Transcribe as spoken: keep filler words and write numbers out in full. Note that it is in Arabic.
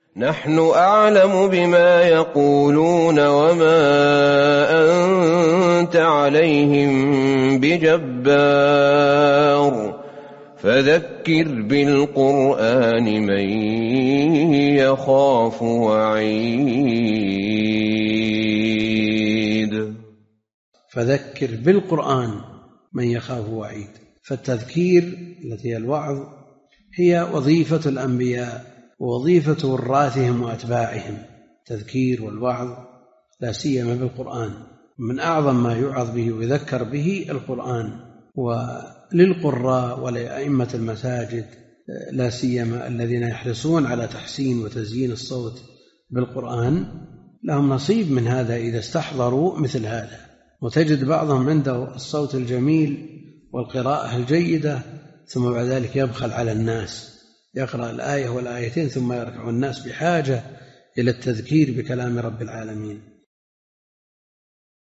نحن أعلم بما يقولون وما أنت عليهم بجبار فذكر بالقرآن من يخاف وعيد. فذكر بالقرآن من يخاف وعيد. فالتذكير التي هي الوعظ هي وظيفة الأنبياء ووظيفة وراثهم وأتباعهم، تذكير والوعظ لا سيما بالقرآن. من أعظم ما يوعظ به ويذكر به القرآن. وللقراء ولأئمة المساجد لا سيما الذين يحرصون على تحسين وتزيين الصوت بالقرآن لهم نصيب من هذا إذا استحضروا مثل هذا. وتجد بعضهم عنده الصوت الجميل والقراءة الجيدة ثم بعد ذلك يبخل على الناس، يقرأ الآية والآيتين ثم يركع. الناس بحاجة إلى التذكير بكلام رب العالمين.